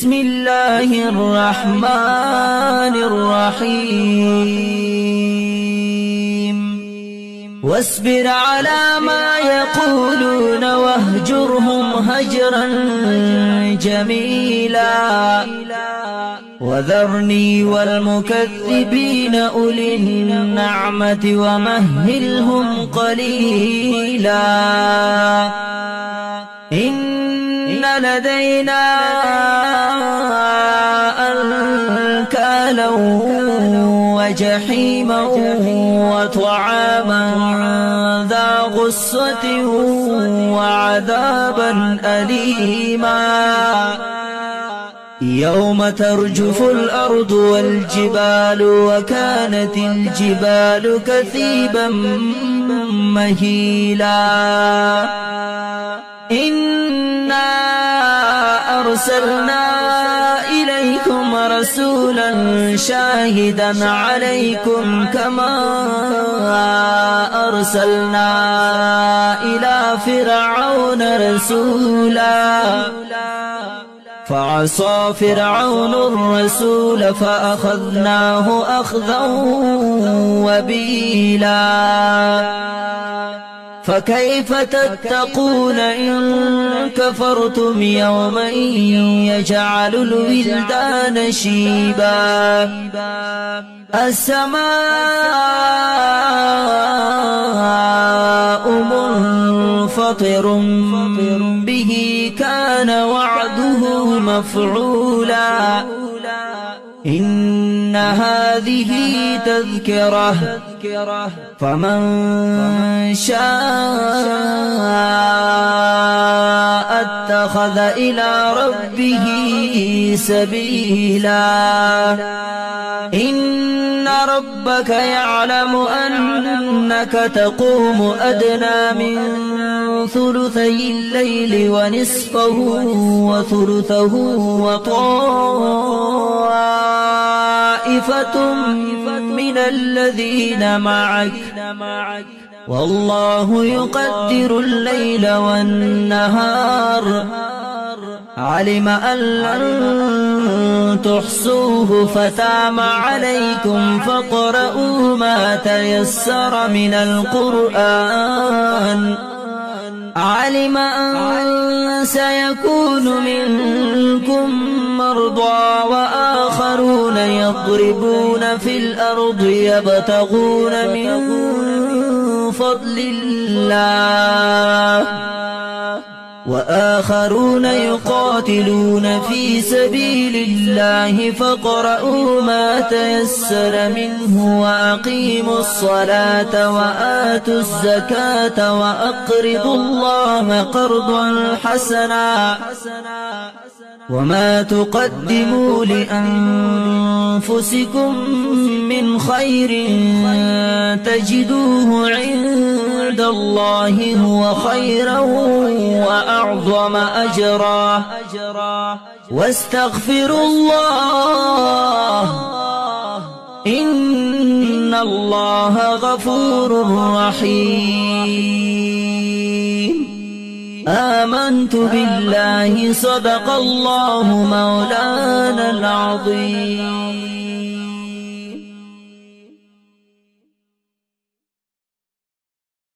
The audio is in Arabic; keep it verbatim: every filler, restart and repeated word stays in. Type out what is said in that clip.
بسم الله الرحمن الرحيم واصبر على ما يقولون واهجرهم هجرا جميلا وذرني والمكذبين أولي النعمة ومهلهم قليلا إن لدينا أنكالا وجحيما وطعاما ذا غصة وعذابا أليما يوم ترجف الأرض والجبال وكانت الجبال كثيبا مهيلا إنا أرسلنا إليكم رسولا شاهدا عليكم كما أرسلنا إلى فرعون رسولا فعصى فرعون الرسول فأخذناه أخذا وبيلا فكيف تتقون إن كفرتم يوما يجعل الولدان شيبا السماء منفطر به كان وعده مفعولا إن هذه تذكرة فمن شاء اتخذ إلى ربه سبيلا إن ربك يعلم أنك تقوم أدنى من ثلثي الليل ونصفه وثلثه وطائفة من الذين معك والله يقدر الليل والنهار علم أن لن تحصوه فتاب عليكم فاقرؤوا ما تيسر من القرآن علم أن سيكون منكم مرضى وآخرون يضربون في الأرض يبتغون من فضل الله وآخرون يقاتلون في سبيل الله فاقرؤوا ما تيسر منه وأقيموا الصلاة وآتوا الزكاة وأقرضوا الله قرضا حسنا وما تقدموا لأنفسكم من خير تجدوه عند الله هو خيرا وأعظم أجرا واستغفروا الله إن الله غفور رحيم آمنت بالله صدق الله مولانا العظيم.